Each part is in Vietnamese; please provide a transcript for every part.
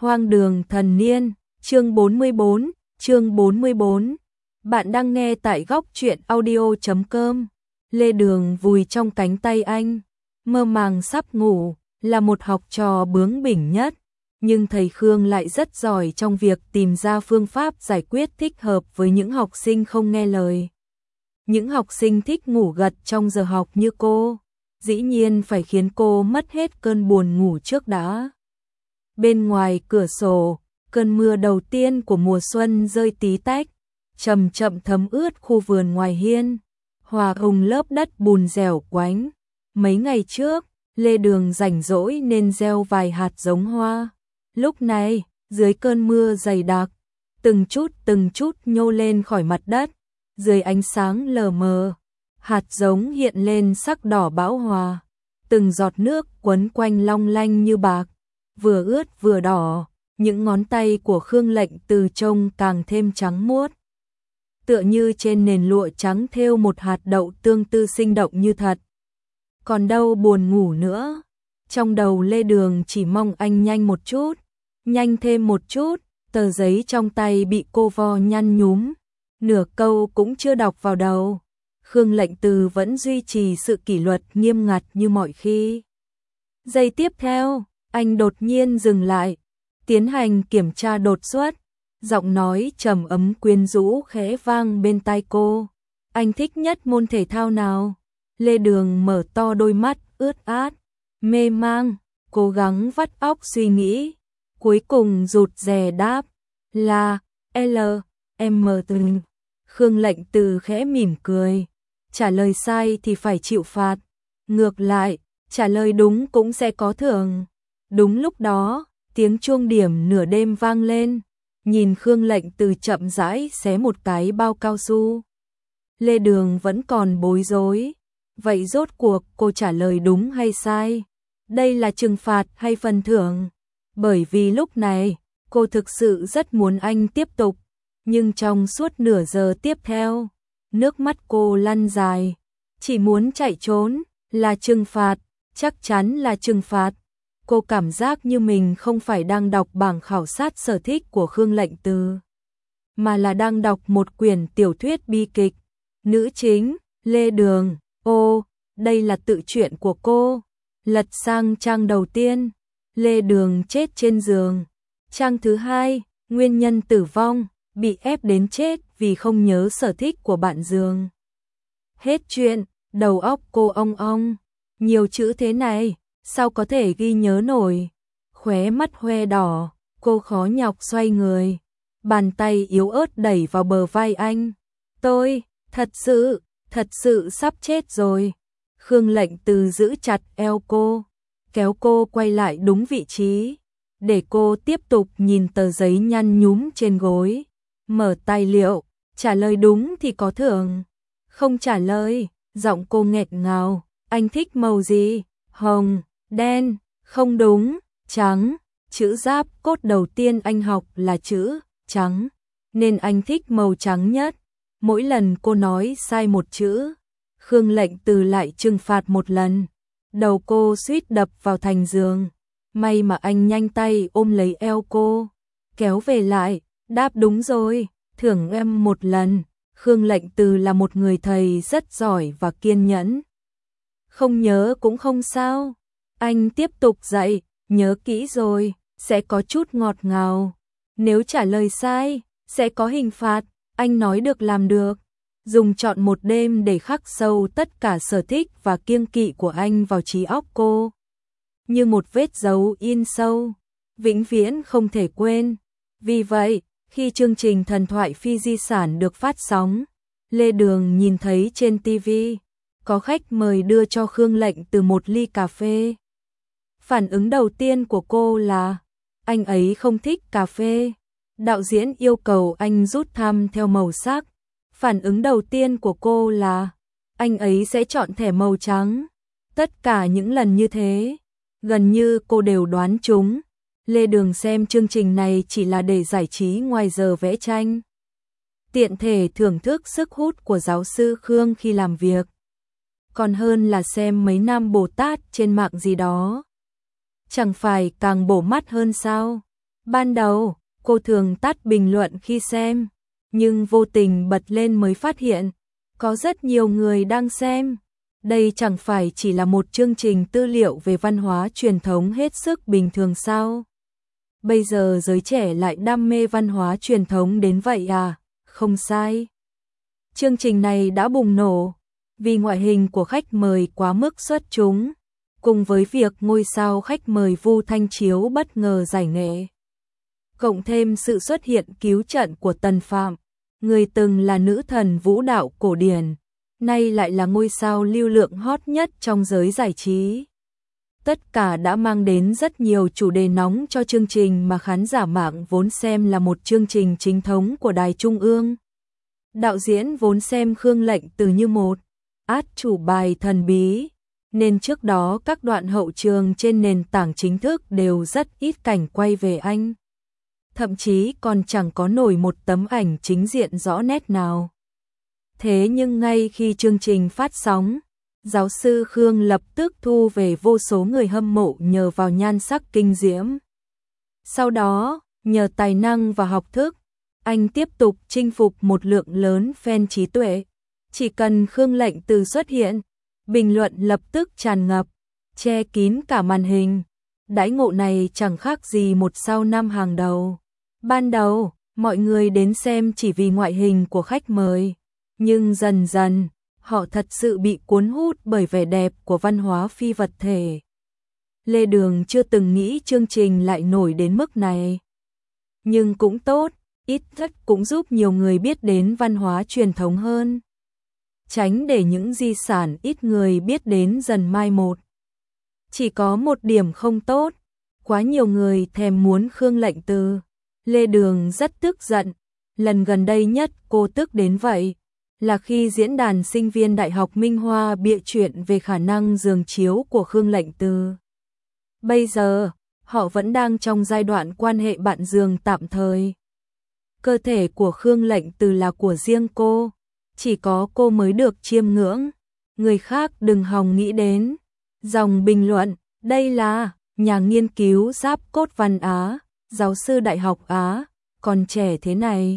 Hoang đường thần niên, chương 44, chương 44. Bạn đang nghe tại góc truyện audio.com. Lê Đường vùi trong cánh tay anh, mơ màng sắp ngủ, là một học trò bướng bỉnh nhất, nhưng thầy Khương lại rất giỏi trong việc tìm ra phương pháp giải quyết thích hợp với những học sinh không nghe lời. Những học sinh thích ngủ gật trong giờ học như cô, dĩ nhiên phải khiến cô mất hết cơn buồn ngủ trước đã. Bên ngoài cửa sổ, cơn mưa đầu tiên của mùa xuân rơi tí tách, chậm chậm thấm ướt khu vườn ngoài hiên, hòa cùng lớp đất bùn dẻo quánh. Mấy ngày trước, Lê Đường rảnh rỗi nên gieo vài hạt giống hoa. Lúc này, dưới cơn mưa dày đặc, từng chút nhô lên khỏi mặt đất, dưới ánh sáng lờ mờ, hạt giống hiện lên sắc đỏ bão hòa, từng giọt nước quấn quanh long lanh như bạc, vừa ướt vừa đỏ, những ngón tay của Khương Lệnh Từ trông càng thêm trắng muốt. Tựa như trên nền lụa trắng thêu một hạt đậu tương tư sinh động như thật. Còn đâu buồn ngủ nữa, trong đầu Lê Đường chỉ mong anh nhanh một chút, nhanh thêm một chút, tờ giấy trong tay bị cô vo nhăn nhúm, nửa câu cũng chưa đọc vào đầu. Khương Lệnh Từ vẫn duy trì sự kỷ luật nghiêm ngặt như mọi khi. Giây tiếp theo, anh đột nhiên dừng lại, tiến hành kiểm tra đột xuất, giọng nói trầm ấm quyến rũ khẽ vang bên tai cô. Anh thích nhất môn thể thao nào? Lê Đường mở to đôi mắt ướt át, mê mang, cố gắng vắt óc suy nghĩ, cuối cùng rụt rè đáp là L.M. Khương Lệnh Từ khẽ mỉm cười, trả lời sai thì phải chịu phạt, ngược lại, trả lời đúng cũng sẽ có thưởng. Đúng lúc đó, tiếng chuông điểm nửa đêm vang lên, nhìn Khương Lệnh Từ chậm rãi xé một cái bao cao su. Lê Đường vẫn còn bối rối, vậy rốt cuộc cô trả lời đúng hay sai? Đây là trừng phạt hay phần thưởng? Bởi vì lúc này, cô thực sự rất muốn anh tiếp tục, nhưng trong suốt nửa giờ tiếp theo, nước mắt cô lăn dài, chỉ muốn chạy trốn. Là trừng phạt, chắc chắn là trừng phạt. Cô cảm giác như mình không phải đang đọc bảng khảo sát sở thích của Khương Lệnh Từ, mà là đang đọc một quyển tiểu thuyết bi kịch. Nữ chính, Lê Đường, đây là tự truyện của cô. Lật sang trang đầu tiên, Lê Đường chết trên giường. Trang thứ hai, nguyên nhân tử vong, bị ép đến chết vì không nhớ sở thích của bạn giường. Hết chuyện, đầu óc cô ong ong, nhiều chữ thế này, sao có thể ghi nhớ nổi? Khóe mắt hoe đỏ, cô khó nhọc xoay người, bàn tay yếu ớt đẩy vào bờ vai anh. Tôi, thật sự sắp chết rồi. Khương Lệnh Từ giữ chặt eo cô, kéo cô quay lại đúng vị trí, để cô tiếp tục nhìn tờ giấy nhăn nhúm trên gối. Mở tài liệu, trả lời đúng thì có thưởng, không trả lời, giọng cô nghẹt ngào. Anh thích màu gì? Hồng, đen, không đúng, trắng. Chữ giáp cốt đầu tiên anh học là chữ trắng, nên anh thích màu trắng nhất. Mỗi lần cô nói sai một chữ, Khương Lệnh Từ lại trừng phạt một lần. Đầu cô suýt đập vào thành giường. May mà anh nhanh tay ôm lấy eo cô, kéo về lại, đáp đúng rồi, thưởng em một lần. Khương Lệnh Từ là một người thầy rất giỏi và kiên nhẫn. Không nhớ cũng không sao. Anh tiếp tục dạy, nhớ kỹ rồi, sẽ có chút ngọt ngào. Nếu trả lời sai, sẽ có hình phạt. Anh nói được làm được. Dùng trọn một đêm để khắc sâu tất cả sở thích và kiêng kỵ của anh vào trí óc cô. Như một vết dấu in sâu, vĩnh viễn không thể quên. Vì vậy, khi chương trình Thần thoại phi di sản được phát sóng, Lê Đường nhìn thấy trên TV, có khách mời đưa cho Khương Lệnh Từ một ly cà phê. Phản ứng đầu tiên của cô là, anh ấy không thích cà phê. Đạo diễn yêu cầu anh rút thăm theo màu sắc. Phản ứng đầu tiên của cô là, anh ấy sẽ chọn thẻ màu trắng. Tất cả những lần như thế, gần như cô đều đoán trúng. Lê Đường xem chương trình này chỉ là để giải trí ngoài giờ vẽ tranh, tiện thể thưởng thức sức hút của giáo sư Khương khi làm việc, còn hơn là xem mấy nam Bồ Tát trên mạng gì đó. Chẳng phải càng bổ mắt hơn sao? Ban đầu, cô thường tắt bình luận khi xem, nhưng vô tình bật lên mới phát hiện, có rất nhiều người đang xem. Đây chẳng phải chỉ là một chương trình tư liệu về văn hóa truyền thống hết sức bình thường sao? Bây giờ giới trẻ lại đam mê văn hóa truyền thống đến vậy à? Không sai. Chương trình này đã bùng nổ vì ngoại hình của khách mời quá mức xuất chúng, cùng với việc ngôi sao khách mời Vu Thanh Chiếu bất ngờ giải nghệ. Cộng thêm sự xuất hiện cứu trận của Tần Phạm, người từng là nữ thần vũ đạo cổ điển, nay lại là ngôi sao lưu lượng hot nhất trong giới giải trí. Tất cả đã mang đến rất nhiều chủ đề nóng cho chương trình mà khán giả mạng vốn xem là một chương trình chính thống của Đài Trung ương. Đạo diễn vốn xem Khương Lệnh Từ như một át chủ bài thần bí, nên trước đó các đoạn hậu trường trên nền tảng chính thức đều rất ít cảnh quay về anh. Thậm chí còn chẳng có nổi một tấm ảnh chính diện rõ nét nào. Thế nhưng ngay khi chương trình phát sóng, giáo sư Khương lập tức thu về vô số người hâm mộ nhờ vào nhan sắc kinh diễm. Sau đó, nhờ tài năng và học thức, anh tiếp tục chinh phục một lượng lớn fan trí tuệ. Chỉ cần Khương Lệnh Từ xuất hiện, bình luận lập tức tràn ngập, che kín cả màn hình. Đãi ngộ này chẳng khác gì một sao năm hàng đầu. Ban đầu, mọi người đến xem chỉ vì ngoại hình của khách mời, nhưng dần dần, họ thật sự bị cuốn hút bởi vẻ đẹp của văn hóa phi vật thể. Lê Đường chưa từng nghĩ chương trình lại nổi đến mức này. Nhưng cũng tốt, ít nhất cũng giúp nhiều người biết đến văn hóa truyền thống hơn. Tránh để những di sản ít người biết đến dần mai một. Chỉ có một điểm không tốt, quá nhiều người thèm muốn Khương Lệnh Từ. Lê Đường rất tức giận, lần gần đây nhất cô tức đến vậy là khi diễn đàn sinh viên Đại học Minh Hoa bịa chuyện về khả năng giường chiếu của Khương Lệnh Từ. Bây giờ, họ vẫn đang trong giai đoạn quan hệ bạn giường tạm thời. Cơ thể của Khương Lệnh Từ là của riêng cô, chỉ có cô mới được chiêm ngưỡng, người khác đừng hòng nghĩ đến. Dòng bình luận, đây là nhà nghiên cứu giáp cốt văn Á, giáo sư Đại học Á, còn trẻ thế này.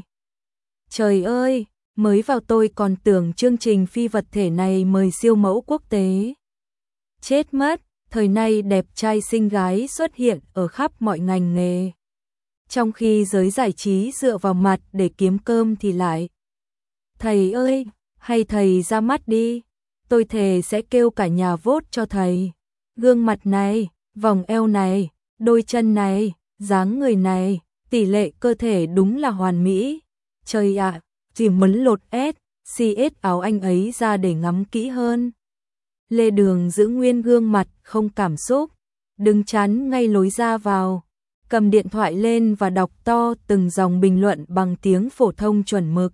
Trời ơi, mới vào tôi còn tưởng chương trình phi vật thể này mời siêu mẫu quốc tế. Chết mất, thời nay đẹp trai xinh gái xuất hiện ở khắp mọi ngành nghề. Trong khi giới giải trí dựa vào mặt để kiếm cơm thì lại. Thầy ơi, hay thầy ra mắt đi, tôi thề sẽ kêu cả nhà vote cho thầy. Gương mặt này, vòng eo này, đôi chân này, dáng người này, tỷ lệ cơ thể đúng là hoàn mỹ. Trời ạ, chỉ muốn lột CS áo anh ấy ra để ngắm kỹ hơn. Lê Đường giữ nguyên gương mặt không cảm xúc, đứng chắn ngay lối ra vào, cầm điện thoại lên và đọc to từng dòng bình luận bằng tiếng phổ thông chuẩn mực.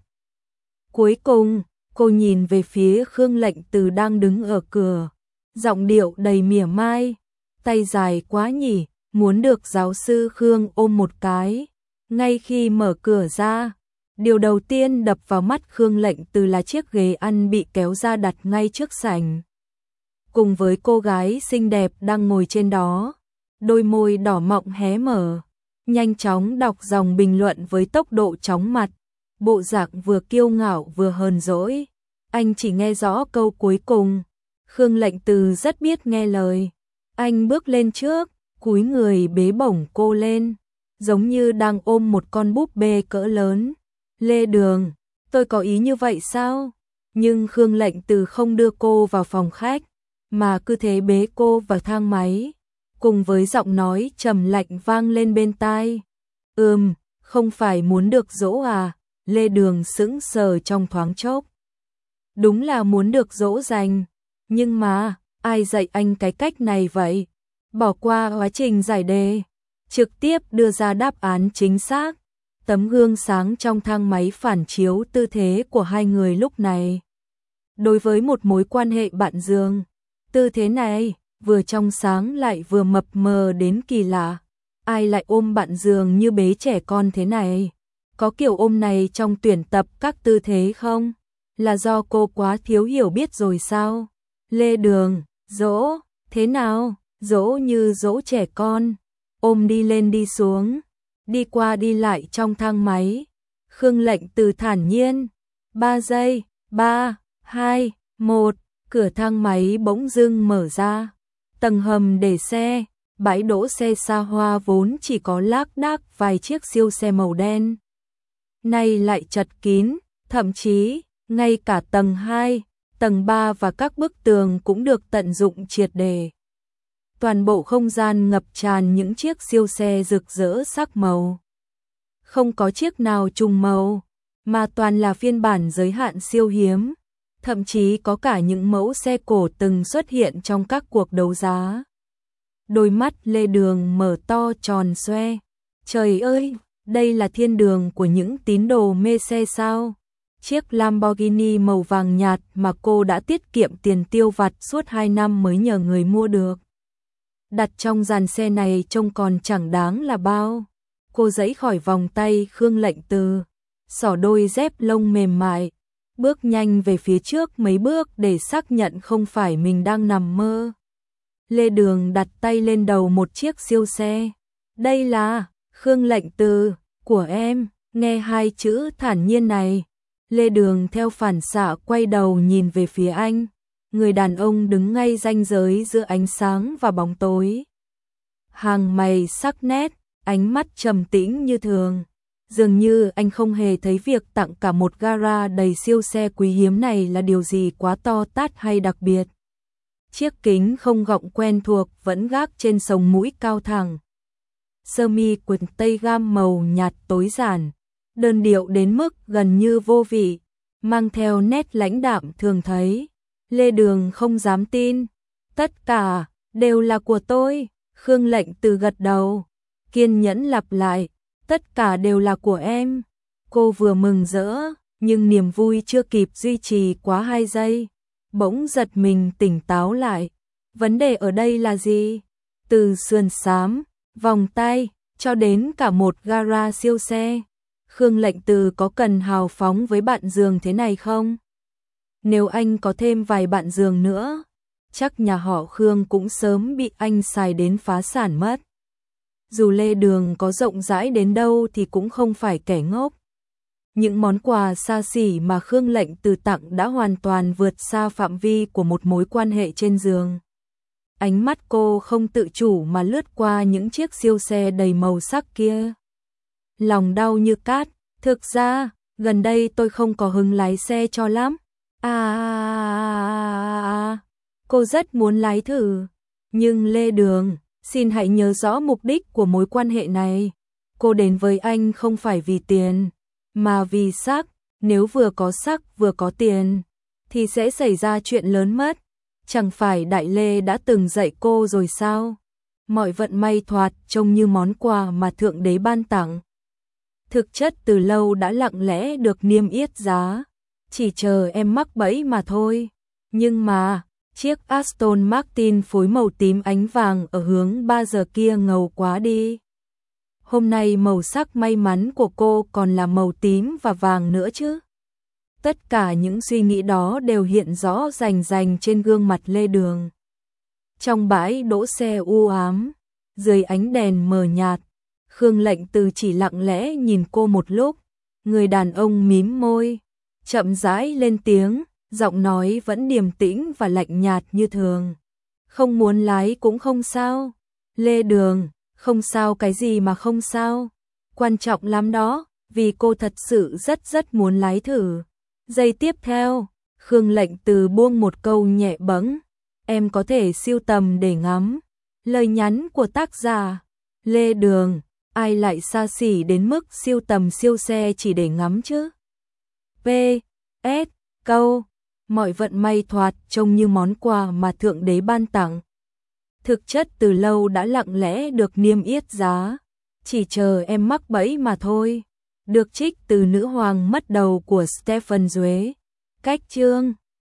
Cuối cùng, cô nhìn về phía Khương Lệnh Từ đang đứng ở cửa, giọng điệu đầy mỉa mai, tay dài quá nhỉ, muốn được giáo sư Khương ôm một cái. Ngay khi mở cửa ra, điều đầu tiên đập vào mắt Khương Lệnh Từ là chiếc ghế ăn bị kéo ra đặt ngay trước sảnh. Cùng với cô gái xinh đẹp đang ngồi trên đó, đôi môi đỏ mọng hé mở, nhanh chóng đọc dòng bình luận với tốc độ chóng mặt, bộ dạng vừa kiêu ngạo vừa hờn dỗi. Anh chỉ nghe rõ câu cuối cùng. Khương Lệnh Từ rất biết nghe lời. Anh bước lên trước, cúi người bế bổng cô lên, giống như đang ôm một con búp bê cỡ lớn. Lê Đường, tôi có ý như vậy sao? Nhưng Khương Lệnh Từ không đưa cô vào phòng khách, mà cứ thế bế cô vào thang máy, cùng với giọng nói trầm lạnh vang lên bên tai. Không phải muốn được dỗ à? Lê Đường sững sờ trong thoáng chốc. Đúng là muốn được dỗ dành, nhưng mà, ai dạy anh cái cách này vậy? Bỏ qua quá trình giải đề, trực tiếp đưa ra đáp án chính xác. Tấm gương sáng trong thang máy phản chiếu tư thế của hai người lúc này. Đối với một mối quan hệ bạn giường, tư thế này vừa trong sáng lại vừa mập mờ đến kỳ lạ. Ai lại ôm bạn giường như bế trẻ con thế này? Có kiểu ôm này trong tuyển tập các tư thế không? Là do cô quá thiếu hiểu biết rồi sao? Lê Đường, dỗ, thế nào? Dỗ như dỗ trẻ con, ôm đi lên đi xuống. đi qua đi lại trong thang máy. Khương Lệnh Từ thản nhiên. 3 giây, 3, 2, 1, cửa thang máy bỗng dưng mở ra. Tầng hầm để xe, bãi đỗ xe xa hoa vốn chỉ có lác đác vài chiếc siêu xe màu đen. Nay lại chật kín, thậm chí, ngay cả tầng 2, tầng 3 và các bức tường cũng được tận dụng triệt để. Toàn bộ không gian ngập tràn những chiếc siêu xe rực rỡ sắc màu. Không có chiếc nào trùng màu, mà toàn là phiên bản giới hạn siêu hiếm. Thậm chí có cả những mẫu xe cổ từng xuất hiện trong các cuộc đấu giá. Đôi mắt Lê Đường mở to tròn xoe. Trời ơi, đây là thiên đường của những tín đồ mê xe sao? Chiếc Lamborghini màu vàng nhạt mà cô đã tiết kiệm tiền tiêu vặt suốt 2 năm mới nhờ người mua được. Đặt trong dàn xe này trông còn chẳng đáng là bao. Cô giãy khỏi vòng tay Khương Lệnh Từ, xỏ đôi dép lông mềm mại, bước nhanh về phía trước mấy bước để xác nhận không phải mình đang nằm mơ. Lê Đường đặt tay lên đầu một chiếc siêu xe. Đây là Khương Lệnh Từ của em. Nghe hai chữ thản nhiên này, Lê Đường theo phản xạ quay đầu nhìn về phía anh. Người đàn ông đứng ngay ranh giới giữa ánh sáng và bóng tối. Hàng mày sắc nét, ánh mắt trầm tĩnh như thường. Dường như anh không hề thấy việc tặng cả một gara đầy siêu xe quý hiếm này là điều gì quá to tát hay đặc biệt. Chiếc kính không gọng quen thuộc vẫn gác trên sống mũi cao thẳng. Sơ mi quần tây gam màu nhạt tối giản, đơn điệu đến mức gần như vô vị, mang theo nét lãnh đạm thường thấy. Lê Đường không dám tin. Tất cả đều là của tôi. Khương Lệnh Từ gật đầu, kiên nhẫn lặp lại. Tất cả đều là của em. Cô vừa mừng rỡ, nhưng niềm vui chưa kịp duy trì quá 2 giây. Bỗng giật mình tỉnh táo lại. Vấn đề ở đây là gì? Từ sườn xám, vòng tay, cho đến cả một gara siêu xe. Khương Lệnh Từ có cần hào phóng với bạn giường thế này không? Nếu anh có thêm vài bạn giường nữa, chắc nhà họ Khương cũng sớm bị anh xài đến phá sản mất. Dù Lê Đường có rộng rãi đến đâu thì cũng không phải kẻ ngốc. Những món quà xa xỉ mà Khương Lệnh Từ tặng đã hoàn toàn vượt xa phạm vi của một mối quan hệ trên giường. Ánh mắt cô không tự chủ mà lướt qua những chiếc siêu xe đầy màu sắc kia. Lòng đau như cát. Thực ra, gần đây tôi không có hứng lái xe cho lắm. Cô rất muốn lái thử. Nhưng Lê Đường, xin hãy nhớ rõ mục đích của mối quan hệ này. Cô đến với anh không phải vì tiền, mà vì sắc. Nếu vừa có sắc vừa có tiền, thì sẽ xảy ra chuyện lớn mất. Chẳng phải Đại Lê đã từng dạy cô rồi sao? Mọi vận may thoạt trông như món quà mà Thượng Đế ban tặng. Thực chất từ lâu đã lặng lẽ được niêm yết giá. Chỉ chờ em mắc bẫy mà thôi. Nhưng mà, chiếc Aston Martin phối màu tím ánh vàng ở hướng 3 giờ kia ngầu quá đi. Hôm nay màu sắc may mắn của cô còn là màu tím và vàng nữa chứ. Tất cả những suy nghĩ đó đều hiện rõ rành rành trên gương mặt Lê Đường. Trong bãi đỗ xe u ám, dưới ánh đèn mờ nhạt, Khương Lệnh Từ chỉ lặng lẽ nhìn cô một lúc. Người đàn ông mím môi, chậm rãi lên tiếng, giọng nói vẫn điềm tĩnh và lạnh nhạt như thường. Không muốn lái cũng không sao. Lê Đường, không sao cái gì mà không sao. Quan trọng lắm đó, vì cô thật sự rất muốn lái thử. Giây tiếp theo, Khương Lệnh Từ buông một câu nhẹ bẫng. Em có thể sưu tầm để ngắm. Lời nhắn của tác giả. Lê Đường, ai lại xa xỉ đến mức sưu tầm siêu xe chỉ để ngắm chứ? P.S. Câu. Mọi vận may thoạt trông như món quà mà Thượng Đế ban tặng. Thực chất từ lâu đã lặng lẽ được niêm yết giá. Chỉ chờ em mắc bẫy mà thôi. Được trích từ Nữ hoàng mất đầu của Stephen Duệ. Cách chương